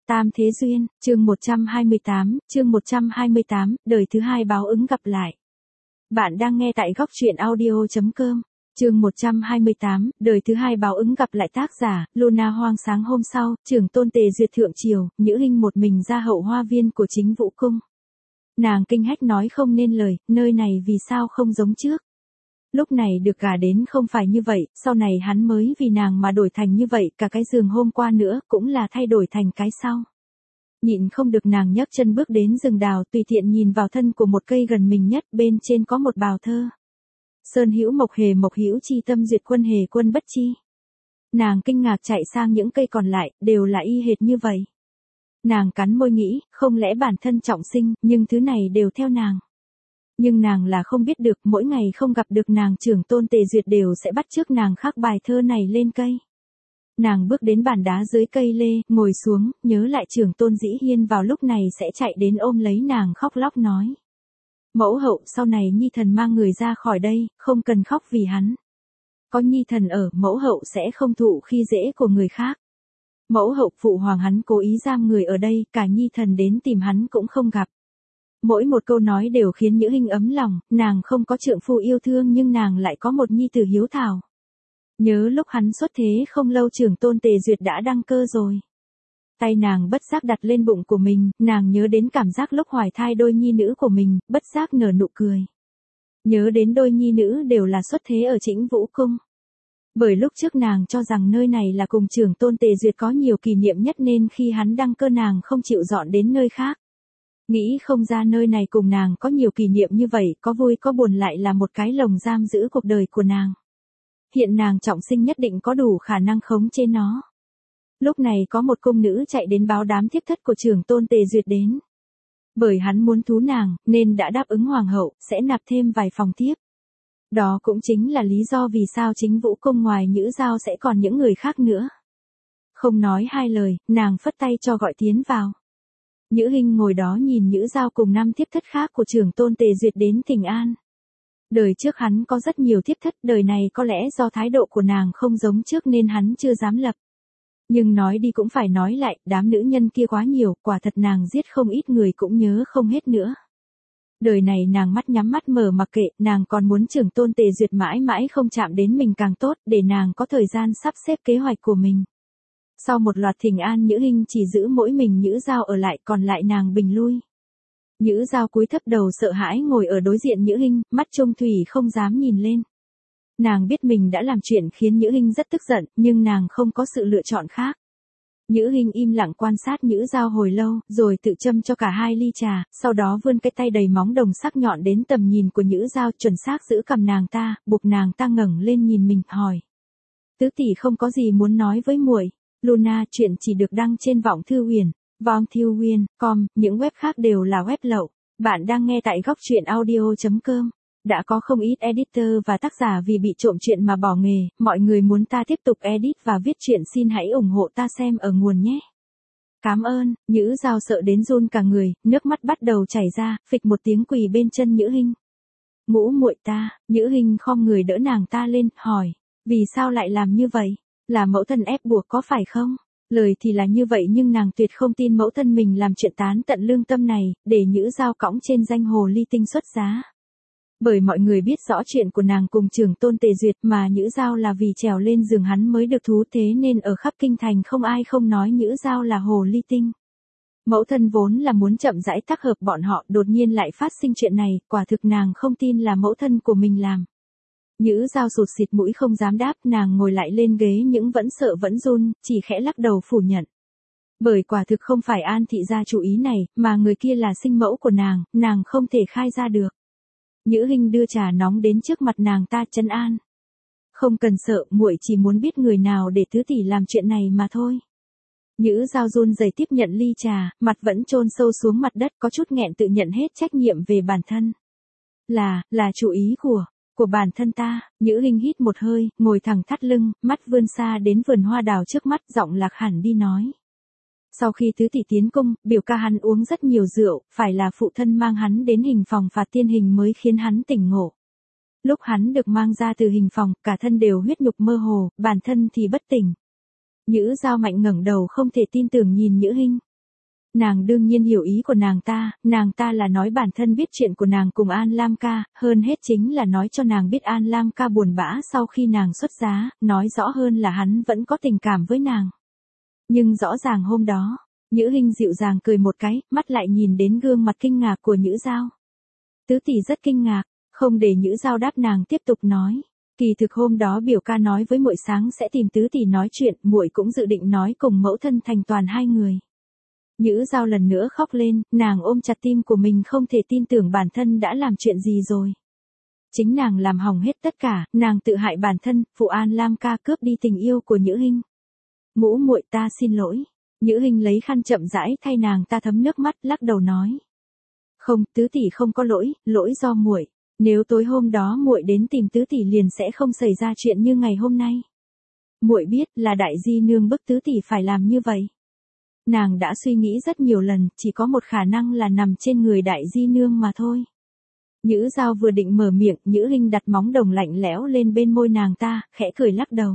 Tam Thế Duyên, chương 128, đời thứ hai báo ứng gặp lại. Bạn đang nghe tại góc truyện audio.com. Chương 128, đời thứ hai báo ứng gặp lại, tác giả, Luna Hoang. Sáng hôm sau, trưởng tôn Tề Duyệt thượng triều, Nhữ Hinh một mình ra hậu hoa viên của Chính Vũ Cung. Nàng kinh hách nói không nên lời, nơi này vì sao không giống trước. Lúc này được gả đến không phải như vậy, sau này hắn mới vì nàng mà đổi thành như vậy, cả cái giường hôm qua nữa cũng là thay đổi thành cái sau. Nhịn không được nàng nhấc chân bước đến rừng đào, tùy tiện nhìn vào thân của một cây gần mình nhất, bên trên có một bào thơ. Sơn hữu mộc hề mộc hữu chi, tâm duyệt quân hề quân bất chi. Nàng kinh ngạc chạy sang những cây còn lại, đều là y hệt như vậy. Nàng cắn môi nghĩ, không lẽ bản thân trọng sinh, nhưng thứ này đều theo nàng. Nhưng nàng là không biết được, mỗi ngày không gặp được nàng, trưởng tôn Tề Duyệt đều sẽ bắt chước nàng khắc bài thơ này lên cây. Nàng bước đến bàn đá dưới cây lê, ngồi xuống, nhớ lại trưởng tôn Dĩ Hiên vào lúc này sẽ chạy đến ôm lấy nàng khóc lóc nói. Mẫu hậu, sau này Nhi thần mang người ra khỏi đây, không cần khóc vì hắn. Có Nhi thần ở, mẫu hậu sẽ không thụ khi dễ của người khác. Mẫu hậu, phụ hoàng hắn cố ý giam người ở đây, cả Nhi thần đến tìm hắn cũng không gặp. Mỗi một câu nói đều khiến Nhữ Hinh ấm lòng, nàng không có trượng phu yêu thương nhưng nàng lại có một nhi tử hiếu thảo. Nhớ lúc hắn xuất thế không lâu, trưởng tôn Tề Duyệt đã đăng cơ rồi. Tay nàng bất giác đặt lên bụng của mình, nàng nhớ đến cảm giác lúc hoài thai đôi nhi nữ của mình, bất giác nở nụ cười. Nhớ đến đôi nhi nữ đều là xuất thế ở Chính Vũ Cung. Bởi lúc trước nàng cho rằng nơi này là cùng trưởng tôn Tề Duyệt có nhiều kỷ niệm nhất nên khi hắn đăng cơ nàng không chịu dọn đến nơi khác. Nghĩ không ra nơi này cùng nàng có nhiều kỷ niệm như vậy, có vui có buồn, lại là một cái lồng giam giữ cuộc đời của nàng. Hiện nàng trọng sinh nhất định có đủ khả năng khống chế nó. Lúc này có một cung nữ chạy đến báo đám thiếp thất của trưởng tôn Tề Duyệt đến. Bởi hắn muốn thú nàng, nên đã đáp ứng hoàng hậu, sẽ nạp thêm vài phòng tiếp. Đó cũng chính là lý do vì sao Chính Vũ Cung ngoài Nhữ Giao sẽ còn những người khác nữa. Không nói hai lời, nàng phất tay cho gọi tiến vào. Nhữ Hinh ngồi đó nhìn Nhữ Giao cùng 5 thiếp thất khác của trưởng tôn Tề Duyệt đến thỉnh an. Đời trước hắn có rất nhiều thiếp thất, đời này có lẽ do thái độ của nàng không giống trước nên hắn chưa dám lập. Nhưng nói đi cũng phải nói lại, đám nữ nhân kia quá nhiều, quả thật nàng giết không ít người cũng nhớ không hết nữa. Đời này nàng mắt nhắm mắt mở mặc kệ, nàng còn muốn trưởng tôn Tề Duyệt mãi mãi không chạm đến mình càng tốt, để nàng có thời gian sắp xếp kế hoạch của mình. Sau một loạt thỉnh an, Nhữ Hinh chỉ giữ mỗi mình Nhữ Giao ở lại, còn lại nàng bình lui. Nhữ Giao cúi thấp đầu sợ hãi ngồi ở đối diện Nhữ Hinh, mắt trung thủy không dám nhìn lên. Nàng biết mình đã làm chuyện khiến Nhữ Hinh rất tức giận, nhưng nàng không có sự lựa chọn khác. Nhữ Hinh im lặng quan sát Nhữ Giao hồi lâu, rồi tự châm cho cả 2 ly trà, sau đó vươn cái tay đầy móng đồng sắc nhọn đến tầm nhìn của Nhữ Giao, chuẩn xác giữ cầm nàng ta, buộc nàng ta ngẩng lên nhìn mình, hỏi. Tứ tỷ không có gì muốn nói với muội? Luna, chuyện chỉ được đăng trên Vọng Thư Huyền, vongthuhuyền.com, những web khác đều là web lậu. Bạn đang nghe tại góc truyện audio.com. Đã có không ít editor và tác giả vì bị trộm chuyện mà bỏ nghề, mọi người muốn ta tiếp tục edit và viết truyện xin hãy ủng hộ ta xem ở nguồn nhé. Cảm ơn. Nhữ Giao sợ đến run cả người, nước mắt bắt đầu chảy ra, phịch một tiếng quỳ bên chân Nhữ Hinh. Ngũ muội ta. Nhữ Hinh khom người đỡ nàng ta lên, hỏi, vì sao lại làm như vậy? Là mẫu thân ép buộc có phải không? Lời thì là như vậy nhưng nàng tuyệt không tin mẫu thân mình làm chuyện tán tận lương tâm này, để Nhữ Giao cõng trên danh hồ ly tinh xuất giá. Bởi mọi người biết rõ chuyện của nàng cùng trưởng tôn Tề Duyệt, mà Nhữ Giao là vì trèo lên giường hắn mới được thú, thế nên ở khắp kinh thành không ai không nói Nhữ Giao là hồ ly tinh. Mẫu thân vốn là muốn chậm rãi tác hợp bọn họ, đột nhiên lại phát sinh chuyện này, quả thực nàng không tin là mẫu thân của mình làm. Nhữ Giao sụt xịt mũi không dám đáp, nàng ngồi lại lên ghế nhưng vẫn sợ vẫn run, chỉ khẽ lắc đầu phủ nhận. Bởi quả thực không phải An thị gia chủ ý này, mà người kia là sinh mẫu của nàng không thể khai ra được. Nhữ Hinh đưa trà nóng đến trước mặt nàng ta, trấn an. Không cần sợ, muội chỉ muốn biết người nào để tứ tỷ làm chuyện này mà thôi. Nhữ Giao run rẩy tiếp nhận ly trà, mặt vẫn chôn sâu xuống mặt đất, có chút nghẹn tự nhận hết trách nhiệm về bản thân. Là chủ ý của bản thân ta. Nhữ Hinh hít một hơi, ngồi thẳng thắt lưng, mắt vươn xa đến vườn hoa đào trước mắt, giọng lạc hẳn đi nói. Sau khi tứ tỷ tiến cung, biểu ca hắn uống rất nhiều rượu, phải là phụ thân mang hắn đến hình phòng phạt tiên hình mới khiến hắn tỉnh ngộ. Lúc hắn được mang ra từ hình phòng, cả thân đều huyết nhục mơ hồ, bản thân thì bất tỉnh. Nhữ Giao mạnh ngẩng đầu không thể tin tưởng nhìn Nhữ Hinh. Nàng đương nhiên hiểu ý của nàng ta là nói bản thân biết chuyện của nàng cùng An Lam ca, hơn hết chính là nói cho nàng biết An Lam ca buồn bã sau khi nàng xuất giá, nói rõ hơn là hắn vẫn có tình cảm với nàng. Nhưng rõ ràng hôm đó, Nhữ Hinh dịu dàng cười một cái, mắt lại nhìn đến gương mặt kinh ngạc của Nhữ Giao. Tứ tỷ rất kinh ngạc, không để Nhữ Giao đáp nàng tiếp tục nói. Kỳ thực hôm đó biểu ca nói với muội sáng sẽ tìm tứ tỷ nói chuyện, muội cũng dự định nói cùng mẫu thân thành toàn hai người. Nhữ Giao lần nữa khóc lên, nàng ôm chặt tim của mình không thể tin tưởng bản thân đã làm chuyện gì rồi. Chính nàng làm hỏng hết tất cả, nàng tự hại bản thân, phụ An Lam ca cướp đi tình yêu của Nhữ Hinh. Ngũ muội ta xin lỗi. Nhữ Hinh lấy khăn chậm rãi thay nàng ta thấm nước mắt, lắc đầu nói. Không, tứ tỷ không có lỗi, lỗi do muội. Nếu tối hôm đó muội đến tìm tứ tỷ liền sẽ không xảy ra chuyện như ngày hôm nay. Muội biết là đại di nương bức tứ tỷ phải làm như vậy. Nàng đã suy nghĩ rất nhiều lần, chỉ có một khả năng là nằm trên người đại di nương mà thôi. Nhữ Giao vừa định mở miệng, Nhữ Hinh đặt móng đồng lạnh lẽo lên bên môi nàng ta, khẽ cười lắc đầu.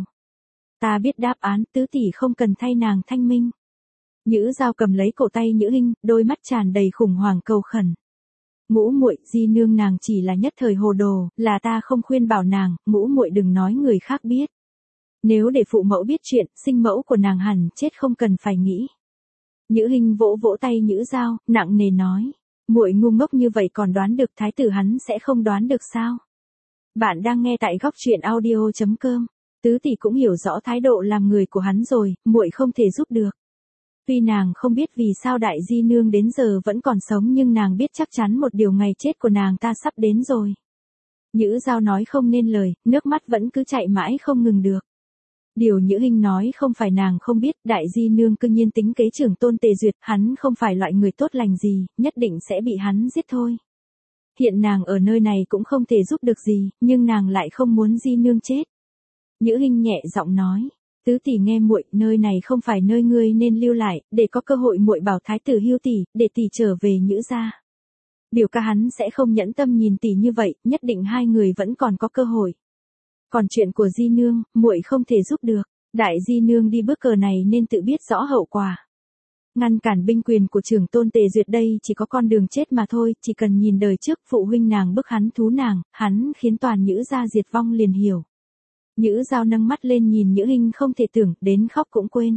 Ta biết đáp án, tứ tỷ không cần thay nàng thanh minh. Nhữ Giao cầm lấy cổ tay Nhữ Hinh, đôi mắt tràn đầy khủng hoảng cầu khẩn. Ngũ muội, di nương nàng chỉ là nhất thời hồ đồ, là ta không khuyên bảo nàng, ngũ muội đừng nói người khác biết. Nếu để phụ mẫu biết chuyện, sinh mẫu của nàng hẳn chết không cần phải nghĩ. Nhữ Hinh vỗ vỗ tay Nhữ Giao, nặng nề nói, muội ngu ngốc như vậy còn đoán được thái tử hắn sẽ không đoán được sao? Bạn đang nghe tại góc truyện audio.com. Tứ tỷ cũng hiểu rõ thái độ làm người của hắn rồi, muội không thể giúp được. Tuy nàng không biết vì sao đại di nương đến giờ vẫn còn sống nhưng nàng biết chắc chắn một điều ngày chết của nàng ta sắp đến rồi. Nhữ Giao nói không nên lời, nước mắt vẫn cứ chạy mãi không ngừng được. Điều Nhữ Hinh nói không phải nàng không biết, đại di nương cương nhiên tính kế trưởng tôn Tề Duyệt, hắn không phải loại người tốt lành gì, nhất định sẽ bị hắn giết thôi. Hiện nàng ở nơi này cũng không thể giúp được gì, nhưng nàng lại không muốn di nương chết. Nhữ Hinh nhẹ giọng nói, tứ tỷ nghe muội, nơi này không phải nơi ngươi nên lưu lại, để có cơ hội muội bảo thái tử hưu tỷ, để tỷ trở về Nhữ gia. Biểu ca hắn sẽ không nhẫn tâm nhìn tỷ như vậy, nhất định hai người vẫn còn có cơ hội. Còn chuyện của di nương, muội không thể giúp được, đại di nương đi bước cờ này nên tự biết rõ hậu quả. Ngăn cản binh quyền của trưởng tôn Tề Duyệt đây chỉ có con đường chết mà thôi, chỉ cần nhìn đời trước phụ huynh nàng bức hắn thú nàng, hắn khiến toàn Nhữ gia diệt vong liền hiểu. Nhữ Giao nâng mắt lên nhìn Nhữ Hinh không thể tưởng, đến khóc cũng quên.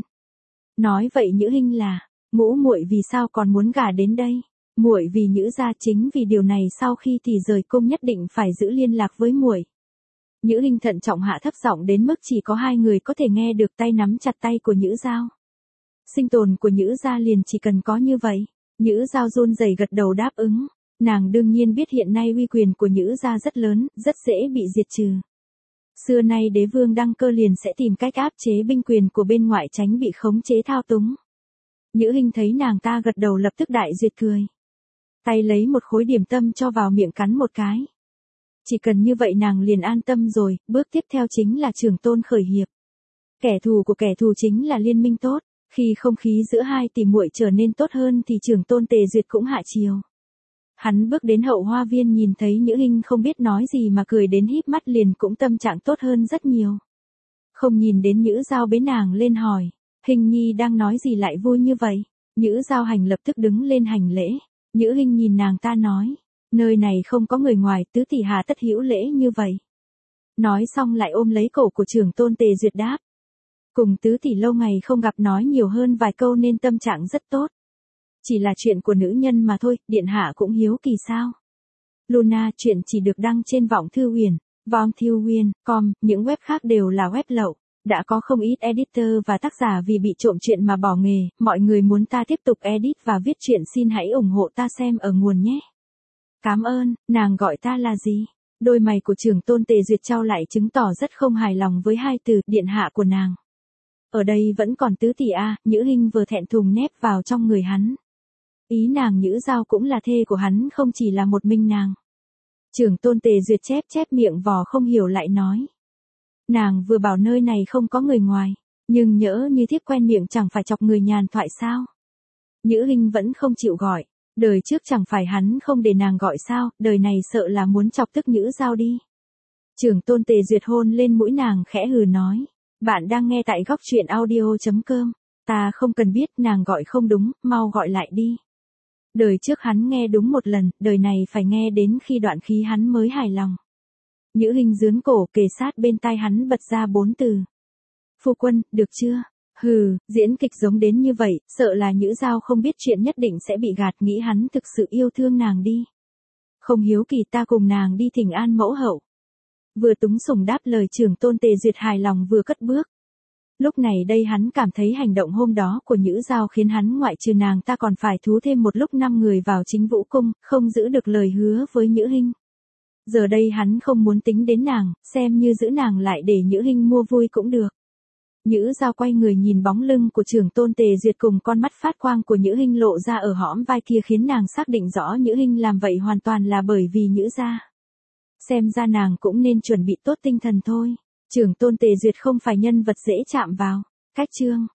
Nói vậy Nhữ Hinh là, ngũ muội vì sao còn muốn gả đến đây? Muội vì Nhữ gia, chính vì điều này sau khi thì rời cung nhất định phải giữ liên lạc với muội. Nhữ Hinh thận trọng hạ thấp giọng đến mức chỉ có hai người có thể nghe được, tay nắm chặt tay của Nhữ Giao. Sinh tồn của Nhữ gia liền chỉ cần có như vậy. Nhữ Giao run rẩy gật đầu đáp ứng. Nàng đương nhiên biết hiện nay uy quyền của Nhữ gia rất lớn, rất dễ bị diệt trừ. Xưa nay đế vương đăng cơ liền sẽ tìm cách áp chế binh quyền của bên ngoại tránh bị khống chế thao túng. Nhữ Hinh thấy nàng ta gật đầu lập tức đại duyệt cười. Tay lấy một khối điểm tâm cho vào miệng cắn một cái. Chỉ cần như vậy nàng liền an tâm rồi, bước tiếp theo chính là trưởng tôn khởi hiệp. Kẻ thù của kẻ thù chính là liên minh tốt, khi không khí giữa hai tỷ muội trở nên tốt hơn thì trưởng tôn Tề Duyệt cũng hạ chiều. Hắn bước đến hậu hoa viên nhìn thấy Nhữ Hinh không biết nói gì mà cười đến híp mắt liền cũng tâm trạng tốt hơn rất nhiều. Không nhìn đến Nhữ Giao bế nàng lên hỏi, Hinh nhi đang nói gì lại vui như vậy? Nhữ Giao hành lập tức đứng lên hành lễ. Nhữ Hinh nhìn nàng ta nói, nơi này không có người ngoài, tứ tỷ hà tất hữu lễ như vậy. Nói xong lại ôm lấy cổ của trưởng tôn Tề Duyệt đáp. Cùng tứ tỷ lâu ngày không gặp nói nhiều hơn vài câu nên tâm trạng rất tốt. Chỉ là chuyện của nữ nhân mà thôi, điện hạ cũng hiếu kỳ sao. Luna, chuyện chỉ được đăng trên Vọng Thư Huyền, vongthuhuyền.com, những web khác đều là web lậu. Đã có không ít editor và tác giả vì bị trộm chuyện mà bỏ nghề, mọi người muốn ta tiếp tục edit và viết chuyện xin hãy ủng hộ ta xem ở nguồn nhé. Cảm ơn, nàng gọi ta là gì? Đôi mày của trưởng tôn Tề Duyệt trao lại chứng tỏ rất không hài lòng với hai từ điện hạ của nàng. Ở đây vẫn còn tứ tỷ a, Nhữ Hinh vừa thẹn thùng nép vào trong người hắn. Ý nàng Nhữ Giao cũng là thê của hắn không chỉ là một mình nàng. Trưởng tôn Tề Duyệt chép miệng vò không hiểu lại nói. Nàng vừa bảo nơi này không có người ngoài, nhưng nhỡ như thiếp quen miệng chẳng phải chọc người nhàn thoại sao. Nhữ Hinh vẫn không chịu gọi, đời trước chẳng phải hắn không để nàng gọi sao, đời này sợ là muốn chọc tức Nhữ Giao đi. Trưởng tôn Tề Duyệt hôn lên mũi nàng khẽ hừ nói, bạn đang nghe tại góc truyện audio.com. Ta không cần biết, nàng gọi không đúng, mau gọi lại đi. Đời trước hắn nghe đúng một lần, đời này phải nghe đến khi đoạn khí hắn mới hài lòng. Nhữ Hinh dướn cổ kề sát bên tai hắn bật ra 4 từ. Phu quân, được chưa? Hừ, diễn kịch giống đến như vậy, sợ là Nhữ Giao không biết chuyện nhất định sẽ bị gạt, nghĩ hắn thực sự yêu thương nàng đi. Không hiếu kỳ, ta cùng nàng đi thỉnh an mẫu hậu. Vừa túng sủng đáp lời trưởng tôn Tề Duyệt hài lòng vừa cất bước. Lúc này đây hắn cảm thấy hành động hôm đó của Nhữ Giao khiến hắn ngoại trừ nàng ta còn phải thú thêm một lúc 5 người vào Chính Vũ Cung, không giữ được lời hứa với Nhữ Hinh. Giờ đây hắn không muốn tính đến nàng, xem như giữ nàng lại để Nhữ Hinh mua vui cũng được. Nhữ Giao quay người nhìn bóng lưng của trưởng tôn Tề Duyệt cùng con mắt phát quang của Nhữ Hinh lộ ra ở hõm vai kia khiến nàng xác định rõ Nhữ Hinh làm vậy hoàn toàn là bởi vì Nhữ gia. Xem ra nàng cũng nên chuẩn bị tốt tinh thần thôi. Trưởng tôn Tề Duyệt không phải nhân vật dễ chạm vào. Cách chương